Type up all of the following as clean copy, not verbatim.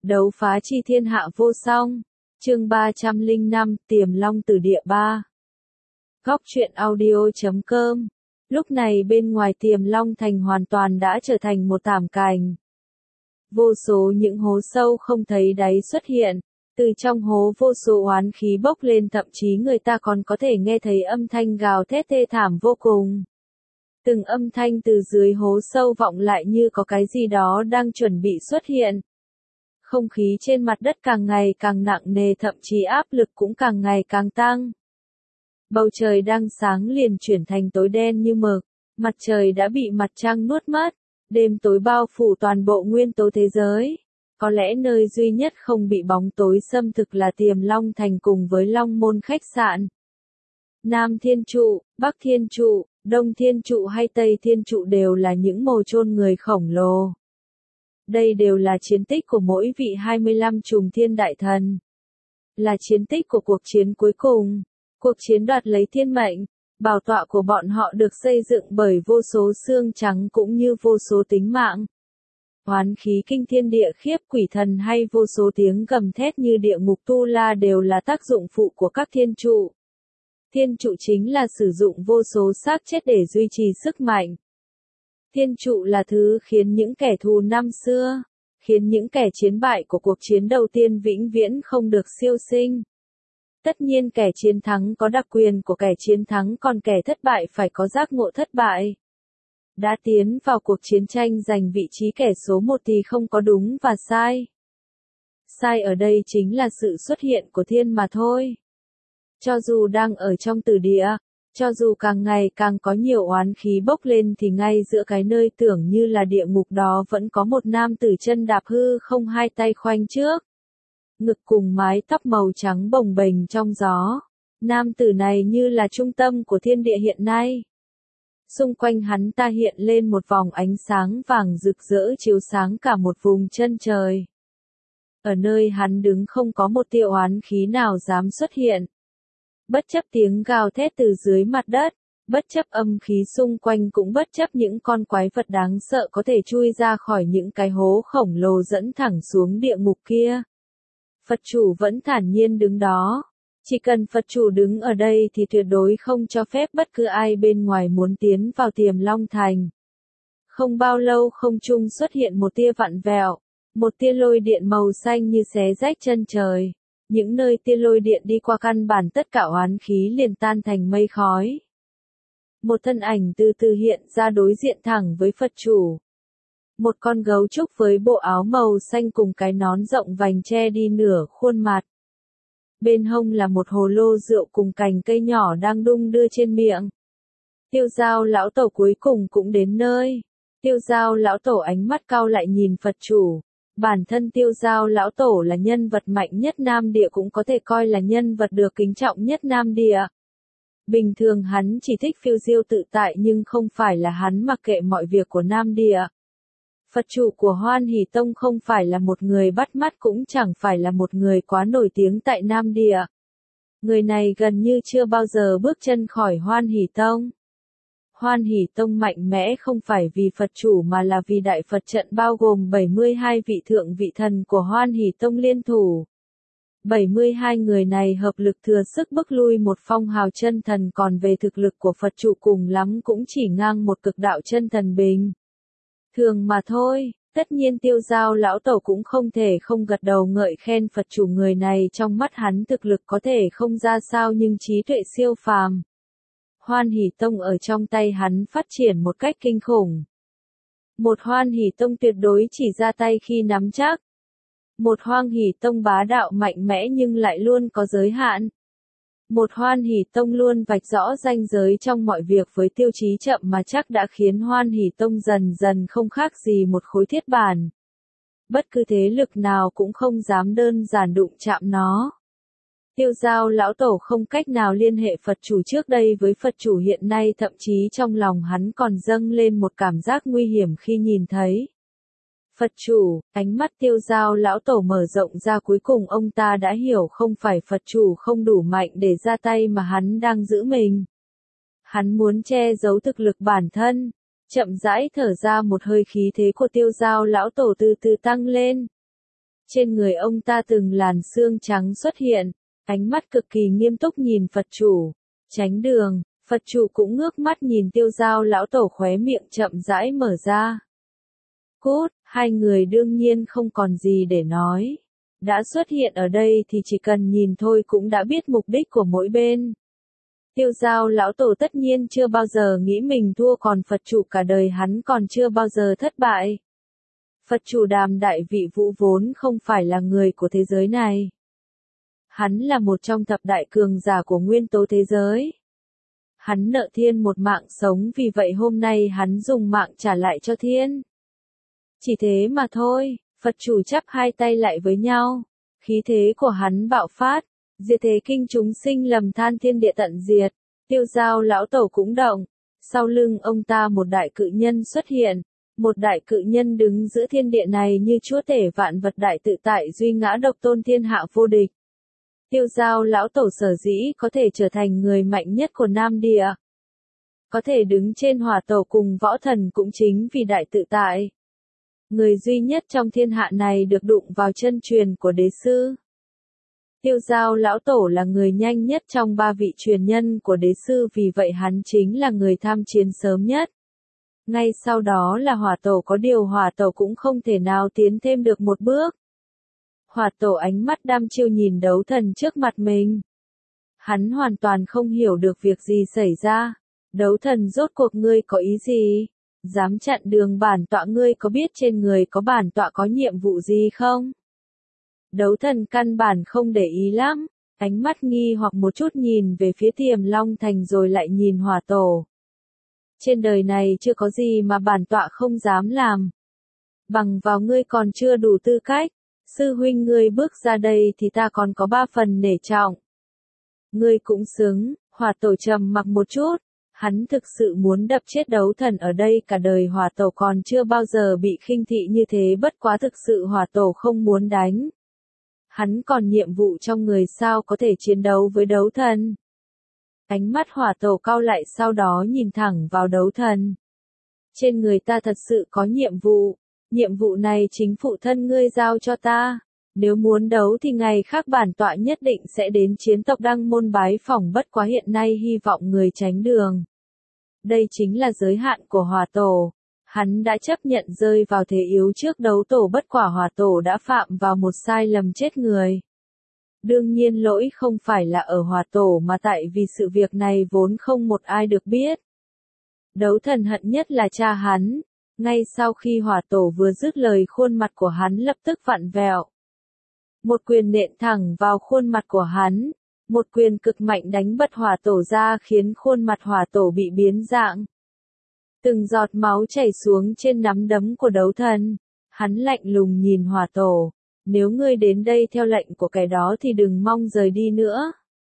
Đấu phá chi thiên hạ vô song. Chương 305, Tiềm Long Tử Địa 3. Góc truyện audio.com. Lúc này bên ngoài Tiềm Long Thành hoàn toàn đã trở thành một thảm cảnh. Vô số những hố sâu không thấy đáy xuất hiện, từ trong hố vô số oán khí bốc lên, thậm chí người ta còn có thể nghe thấy âm thanh gào thét thê thảm vô cùng. Từng âm thanh từ dưới hố sâu vọng lại như có cái gì đó đang chuẩn bị xuất hiện. Không khí trên mặt đất càng ngày càng nặng nề, thậm chí áp lực cũng càng ngày càng tăng. Bầu trời đang sáng liền chuyển thành tối đen như mực, mặt trời đã bị mặt trăng nuốt mất, đêm tối bao phủ toàn bộ nguyên tố thế giới. Có lẽ nơi duy nhất không bị bóng tối xâm thực là Tiềm Long Thành cùng với Long Môn khách sạn. Nam Thiên Trụ, Bắc Thiên Trụ, Đông Thiên Trụ hay Tây Thiên Trụ đều là những mồ chôn người khổng lồ. Đây đều là chiến tích của mỗi vị 25 trùng thiên đại thần. Là chiến tích của cuộc chiến cuối cùng, cuộc chiến đoạt lấy thiên mệnh. Bảo tọa của bọn họ được xây dựng bởi vô số xương trắng cũng như vô số tính mạng. Oán khí kinh thiên địa khiếp quỷ thần hay vô số tiếng gầm thét như địa ngục tu la đều là tác dụng phụ của các thiên trụ. Thiên trụ chính là sử dụng vô số xác chết để duy trì sức mạnh. Thiên trụ là thứ khiến những kẻ thù năm xưa, khiến những kẻ chiến bại của cuộc chiến đầu tiên vĩnh viễn không được siêu sinh. Tất nhiên kẻ chiến thắng có đặc quyền của kẻ chiến thắng, còn kẻ thất bại phải có giác ngộ thất bại. Đã tiến vào cuộc chiến tranh giành vị trí kẻ số một thì không có đúng và sai. Sai ở đây chính là sự xuất hiện của thiên mà thôi. Cho dù đang ở trong tử địa, cho dù càng ngày càng có nhiều oán khí bốc lên thì ngay giữa cái nơi tưởng như là địa ngục đó vẫn có một nam tử chân đạp hư không, hai tay khoanh trước. Ngực cùng mái tóc màu trắng bồng bềnh trong gió. Nam tử này như là trung tâm của thiên địa hiện nay. Xung quanh hắn ta hiện lên một vòng ánh sáng vàng rực rỡ chiếu sáng cả một vùng chân trời. Ở nơi hắn đứng không có một tia oán khí nào dám xuất hiện. Bất chấp tiếng gào thét từ dưới mặt đất, bất chấp âm khí xung quanh, cũng bất chấp những con quái vật đáng sợ có thể chui ra khỏi những cái hố khổng lồ dẫn thẳng xuống địa ngục kia. Phật chủ vẫn thản nhiên đứng đó. Chỉ cần Phật chủ đứng ở đây thì tuyệt đối không cho phép bất cứ ai bên ngoài muốn tiến vào Tiềm Long Thành. Không bao lâu không trung xuất hiện một tia vặn vẹo, một tia lôi điện màu xanh như xé rách chân trời. Những nơi tia lôi điện đi qua căn bản tất cả oán khí liền tan thành mây khói. Một thân ảnh từ từ hiện ra đối diện thẳng với Phật chủ. Một con gấu trúc với bộ áo màu xanh cùng cái nón rộng vành che đi nửa khuôn mặt. Bên hông là một hồ lô rượu cùng cành cây nhỏ đang đung đưa trên miệng. Tiêu Dao lão tổ cuối cùng cũng đến nơi. Tiêu Dao lão tổ ánh mắt cau lại nhìn Phật chủ. Bản thân Tiêu Dao lão tổ là nhân vật mạnh nhất Nam Địa, cũng có thể coi là nhân vật được kính trọng nhất Nam Địa. Bình thường hắn chỉ thích phiêu diêu tự tại, nhưng không phải là hắn mặc kệ mọi việc của Nam Địa. Phật chủ của Hoan Hỷ Tông không phải là một người bắt mắt, cũng chẳng phải là một người quá nổi tiếng tại Nam Địa. Người này gần như chưa bao giờ bước chân khỏi Hoan Hỷ Tông. Hoan Hỷ Tông mạnh mẽ không phải vì Phật chủ mà là vì Đại Phật trận bao gồm 72 vị thượng vị thần của Hoan Hỷ Tông liên thủ. 72 người này hợp lực thừa sức bức lui một phong hào chân thần, còn về thực lực của Phật chủ cùng lắm cũng chỉ ngang một cực đạo chân thần bình thường mà thôi. Tất nhiên Tiêu Dao lão tổ cũng không thể không gật đầu ngợi khen Phật chủ. Người này trong mắt hắn thực lực có thể không ra sao nhưng trí tuệ siêu phàm. Hoan Hỷ Tông ở trong tay hắn phát triển một cách kinh khủng. Một Hoan Hỷ Tông tuyệt đối chỉ ra tay khi nắm chắc. Một Hoan Hỷ Tông bá đạo mạnh mẽ nhưng lại luôn có giới hạn. Một Hoan Hỷ Tông luôn vạch rõ ranh giới trong mọi việc với tiêu chí chậm mà chắc đã khiến Hoan Hỷ Tông dần dần không khác gì một khối thiết bản. Bất cứ thế lực nào cũng không dám đơn giản đụng chạm nó. Tiêu Dao lão tổ không cách nào liên hệ Phật chủ trước đây với Phật chủ hiện nay, thậm chí trong lòng hắn còn dâng lên một cảm giác nguy hiểm khi nhìn thấy Phật chủ. Ánh mắt Tiêu Dao lão tổ mở rộng ra, cuối cùng ông ta đã hiểu không phải Phật chủ không đủ mạnh để ra tay mà hắn đang giữ mình. Hắn muốn che giấu thực lực bản thân. Chậm rãi thở ra một hơi, khí thế của Tiêu Dao lão tổ từ từ tăng lên. Trên người ông ta từng làn xương trắng xuất hiện, ánh mắt cực kỳ nghiêm túc nhìn Phật chủ. Chánh đường, Phật chủ cũng ngước mắt nhìn Tiêu Dao lão tổ, khóe miệng chậm rãi mở ra. Cút, hai người đương nhiên không còn gì để nói. Đã xuất hiện ở đây thì chỉ cần nhìn thôi cũng đã biết mục đích của mỗi bên. Tiêu Dao lão tổ tất nhiên chưa bao giờ nghĩ mình thua, còn Phật chủ cả đời hắn còn chưa bao giờ thất bại. Phật chủ Đàm Đại Vị Vũ vốn không phải là người của thế giới này. Hắn là một trong thập đại cường giả của nguyên tố thế giới. Hắn nợ thiên một mạng sống, vì vậy hôm nay hắn dùng mạng trả lại cho thiên. Chỉ thế mà thôi. Phật chủ chắp hai tay lại với nhau. Khí thế của hắn bạo phát. Diệt thế kinh chúng sinh lầm than, thiên địa tận diệt. Tiêu Dao lão tổ cũng động. Sau lưng ông ta một đại cự nhân xuất hiện. Một đại cự nhân đứng giữa thiên địa này như chúa tể vạn vật, đại tự tại duy ngã độc tôn, thiên hạ vô địch. Tiêu Dao lão tổ sở dĩ có thể trở thành người mạnh nhất của Nam Địa, có thể đứng trên hỏa tổ cùng võ thần, cũng chính vì đại tự tại. Người duy nhất trong thiên hạ này được đụng vào chân truyền của đế sư. Tiêu Dao lão tổ là người nhanh nhất trong ba vị truyền nhân của đế sư, vì vậy hắn chính là người tham chiến sớm nhất. Ngay sau đó là hỏa tổ, có điều hỏa tổ cũng không thể nào tiến thêm được một bước. Hỏa tổ ánh mắt đăm chiêu nhìn đấu thần trước mặt mình. Hắn hoàn toàn không hiểu được việc gì xảy ra. Đấu thần, rốt cuộc ngươi có ý gì? Dám chặn đường bản tọa, ngươi có biết trên người có bản tọa có nhiệm vụ gì không? Đấu thần căn bản không để ý lắm, ánh mắt nghi hoặc một chút nhìn về phía Tiềm Long Thành rồi lại nhìn hỏa tổ. Trên đời này chưa có gì mà bản tọa không dám làm. Bằng vào ngươi còn chưa đủ tư cách. Sư huynh, ngươi bước ra đây thì ta còn có 3 phần nể trọng. Ngươi cũng xứng. Hỏa tổ trầm mặc một chút. Hắn thực sự muốn đập chết đấu thần ở đây, cả đời hỏa tổ còn chưa bao giờ bị khinh thị như thế, bất quá thực sự hỏa tổ không muốn đánh. Hắn còn nhiệm vụ trong người, sao có thể chiến đấu với đấu thần. Ánh mắt hỏa tổ cau lại, sau đó nhìn thẳng vào đấu thần. Trên người ta thật sự có nhiệm vụ. Nhiệm vụ này chính phụ thân ngươi giao cho ta. Nếu muốn đấu thì ngày khác bản tọa nhất định sẽ đến chiến tộc Đăng Môn bái phỏng, bất quá hiện nay hy vọng người tránh đường. Đây chính là giới hạn của hỏa tổ. Hắn đã chấp nhận rơi vào thế yếu trước đấu tổ, bất quả hỏa tổ đã phạm vào một sai lầm chết người. Đương nhiên lỗi không phải là ở hỏa tổ, mà tại vì sự việc này vốn không một ai được biết. Đấu thần hận nhất là cha hắn. Ngay sau khi hỏa tổ vừa dứt lời, khuôn mặt của hắn lập tức vặn vẹo. Một quyền nện thẳng vào khuôn mặt của hắn. Một quyền cực mạnh đánh bật hỏa tổ ra, khiến khuôn mặt hỏa tổ bị biến dạng. Từng giọt máu chảy xuống trên nắm đấm của đấu thần. Hắn lạnh lùng nhìn hỏa tổ. Nếu ngươi đến đây theo lệnh của kẻ đó thì đừng mong rời đi nữa.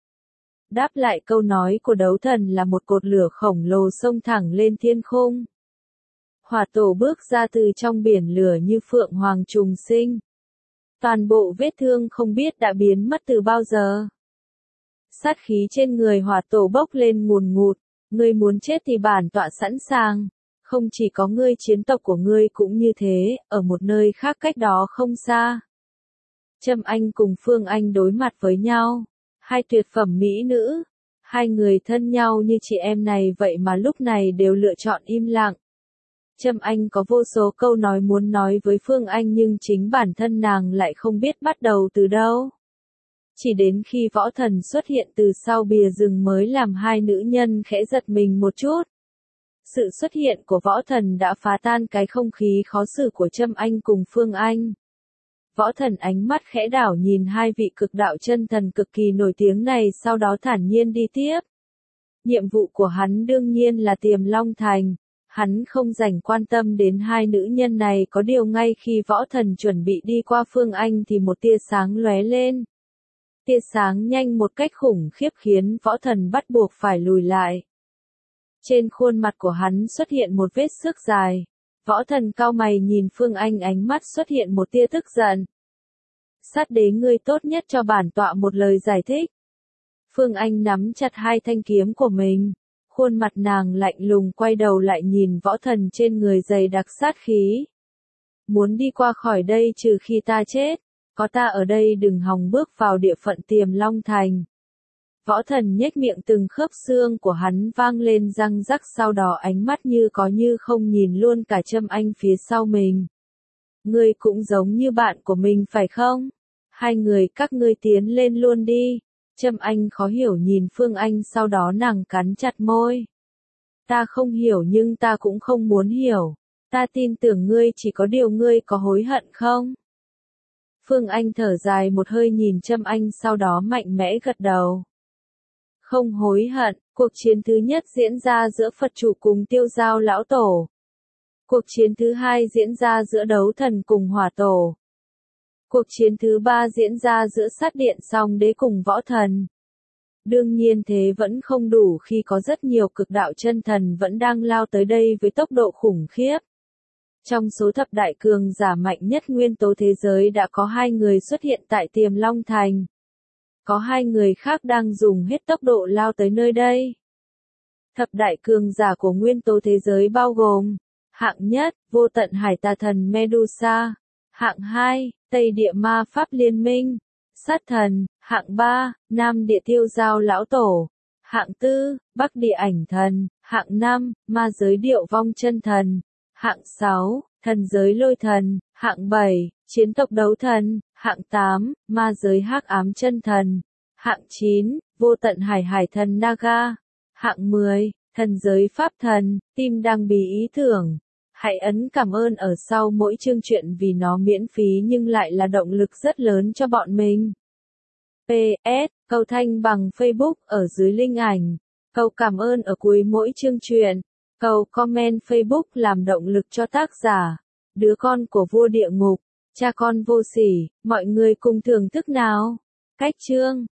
Đáp lại câu nói của đấu thần là một cột lửa khổng lồ xông thẳng lên thiên khung. Hỏa tổ bước ra từ trong biển lửa như phượng hoàng trùng sinh. Toàn bộ vết thương không biết đã biến mất từ bao giờ. Sát khí trên người hỏa tổ bốc lên ngùn ngụt. Ngươi muốn chết thì bản tọa sẵn sàng. Không chỉ có ngươi, chiến tộc của ngươi cũng như thế, ở một nơi khác cách đó không xa. Trâm Anh cùng Phương Anh đối mặt với nhau. Hai tuyệt phẩm mỹ nữ. Hai người thân nhau như chị em này vậy mà lúc này đều lựa chọn im lặng. Trâm Anh có vô số câu nói muốn nói với Phương Anh, nhưng chính bản thân nàng lại không biết bắt đầu từ đâu. Chỉ đến khi võ thần xuất hiện từ sau bìa rừng mới làm hai nữ nhân khẽ giật mình một chút. Sự xuất hiện của võ thần đã phá tan cái không khí khó xử của Trâm Anh cùng Phương Anh. Võ thần ánh mắt khẽ đảo nhìn hai vị cực đạo chân thần cực kỳ nổi tiếng này, sau đó thản nhiên đi tiếp. Nhiệm vụ của hắn đương nhiên là Tiềm Long Thành. Hắn không dành quan tâm đến hai nữ nhân này, có điều ngay khi võ thần chuẩn bị đi qua Phương Anh thì một tia sáng lóe lên. Tia sáng nhanh một cách khủng khiếp khiến võ thần bắt buộc phải lùi lại. Trên khuôn mặt của hắn xuất hiện một vết xước dài. Võ thần cau mày nhìn Phương Anh, ánh mắt xuất hiện một tia tức giận. Sát đế, ngươi tốt nhất cho bản tọa một lời giải thích. Phương Anh nắm chặt hai thanh kiếm của mình. Khuôn mặt nàng lạnh lùng, quay đầu lại nhìn võ thần trên người dày đặc sát khí. Muốn đi qua khỏi đây trừ khi ta chết. Có ta ở đây đừng hòng bước vào địa phận Tiềm Long Thành. Võ Thần nhếch miệng, từng khớp xương của hắn vang lên răng rắc, sau đó ánh mắt như có như không nhìn luôn cả Trâm Anh phía sau mình. Ngươi cũng giống như bạn của mình phải không? Hai người các ngươi tiến lên luôn đi. Trâm Anh khó hiểu nhìn Phương Anh, sau đó nàng cắn chặt môi. Ta không hiểu nhưng ta cũng không muốn hiểu. Ta tin tưởng ngươi, chỉ có điều ngươi có hối hận không? Phương Anh thở dài một hơi nhìn Trâm Anh, sau đó mạnh mẽ gật đầu. Không hối hận. Cuộc chiến thứ nhất diễn ra giữa Phật chủ cùng Tiêu Giao lão tổ. Cuộc chiến thứ hai diễn ra giữa Đấu Thần cùng Hỏa tổ. Cuộc chiến thứ ba diễn ra giữa Sát Điện Song Đế cùng Võ Thần. Đương nhiên thế vẫn không đủ khi có rất nhiều cực đạo chân thần vẫn đang lao tới đây với tốc độ khủng khiếp. Trong số thập đại cường giả mạnh nhất nguyên tố thế giới đã có 2 người xuất hiện tại Tiềm Long Thành. Có 2 người khác đang dùng hết tốc độ lao tới nơi đây. Thập đại cường giả của nguyên tố thế giới bao gồm: hạng nhất, Vô Tận Hải Tà Thần Medusa; hạng 2, Tây Địa Ma Pháp Liên Minh, Sát Thần; hạng 3, Nam Địa Tiêu Giao lão tổ; hạng 4, Bắc Địa Ảnh Thần; hạng 5, Ma Giới Điệu Vong Chân Thần; hạng 6, Thần Giới Lôi Thần; hạng 7, Chiến Tộc Đấu Thần; hạng 8, Ma Giới Hắc Ám Chân Thần; hạng 9, Vô Tận Hải Hải Thần Naga; hạng 10, Thần Giới Pháp Thần. Team đang bí ý tưởng. Hãy ấn cảm ơn ở sau mỗi chương truyện vì nó miễn phí nhưng lại là động lực rất lớn cho bọn mình. PS, câu thanh bằng Facebook ở dưới link ảnh. Câu cảm ơn ở cuối mỗi chương truyện. Câu comment Facebook làm động lực cho tác giả. Đứa con của vua địa ngục, cha con vô sỉ, mọi người cùng thưởng thức nào. Cách chương